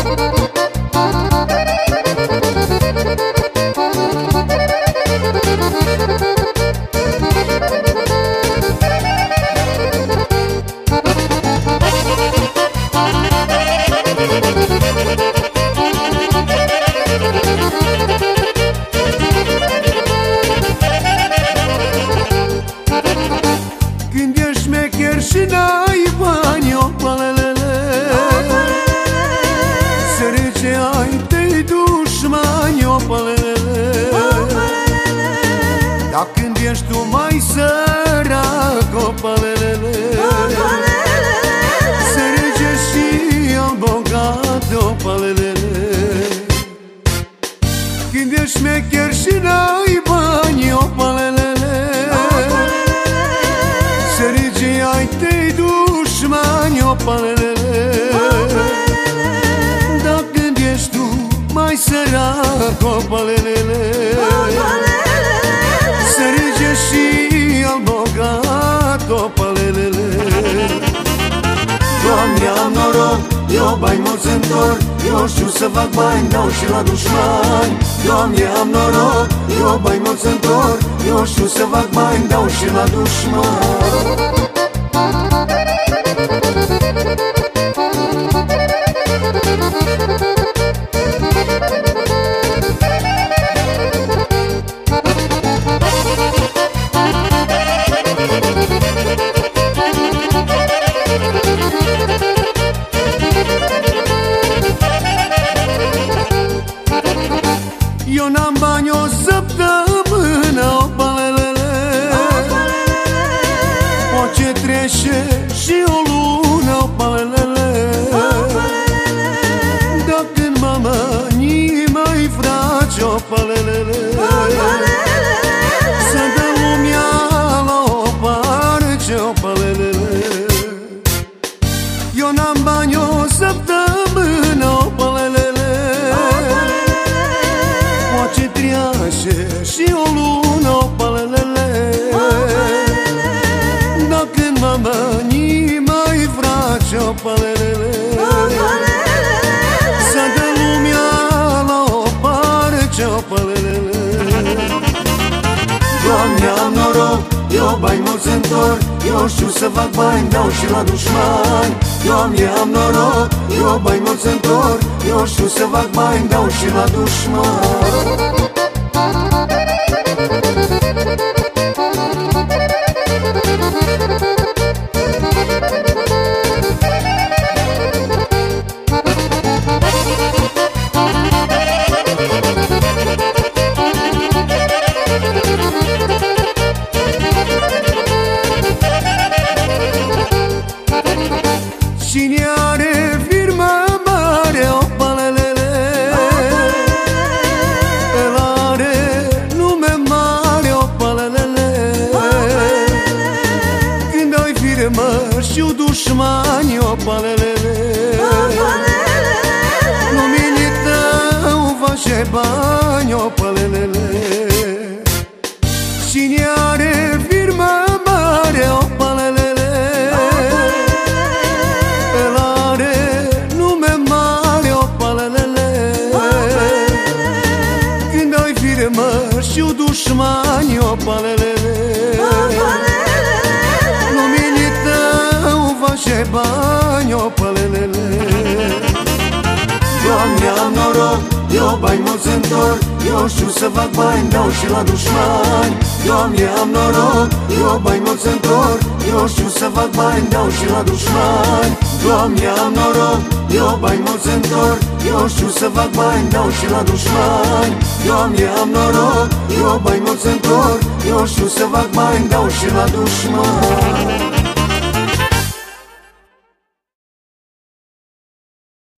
Când ești șmecher și n-ai bani, opalelele, sărice ai tăi dușmani, opalelele. Dar când ești tu mai sărac, opalelele, sărice și al bogat, opalelele. Când ești șmecher și n-ai bani, opalelele, sărice ai tăi dușmani, opalelele. Dar când ești tu mai sărac, opalelele, sărice și al bogat, opalelele. Doamne, am noroc, eu bani mulți întorc, eu știu să fac bani, dau și la dușmani. Doamne, am noroc, eu bani mulți întorc, eu știu să fac bani, dau și la dușmani. Eu n-am bani o săptămână, opalelele, poate trece și o lună, opalelele. Dar când mama ni mai fraci, opalelele, să dă lumea la o parce, opalelele. Eu n-am bani o săptămână, opalelele, poate trece și o lună, opalelele. Dar când mama ni mai fraci, opalelele, să dă lumea la o parce, opalelele. Doamne, am noroc, eu bani mulți întorc, eu știu să fac bani, dau și la dușmani. Doamne, am noroc, eu bani mulți întorc, eu știu să fac bani, dau și la dușmani. Cine are firmă mare, opalelele, el are nume mare, opalelele. Când ai firmă și-o dușmani, opalelele, numele tău face bani, opalelele. Cine are firmă mare, opalelele, și-o dușmani, opalelele, numele tău face bani, opalelele. Doamne, am noroc, eu bani mulți întorc, eu știu să fac bani, dau și la dușmani. Doamne, am noroc, eu bani mulți întorc, eu știu să fac bani, dau și la dușmani. Doamne, am noroc, eu bani mulți întorc, eu știu să fac bani, dau și la dușmani. Doamne, am noroc, eu bani mulți întorc, eu știu să fac bani, dau și la dușmani.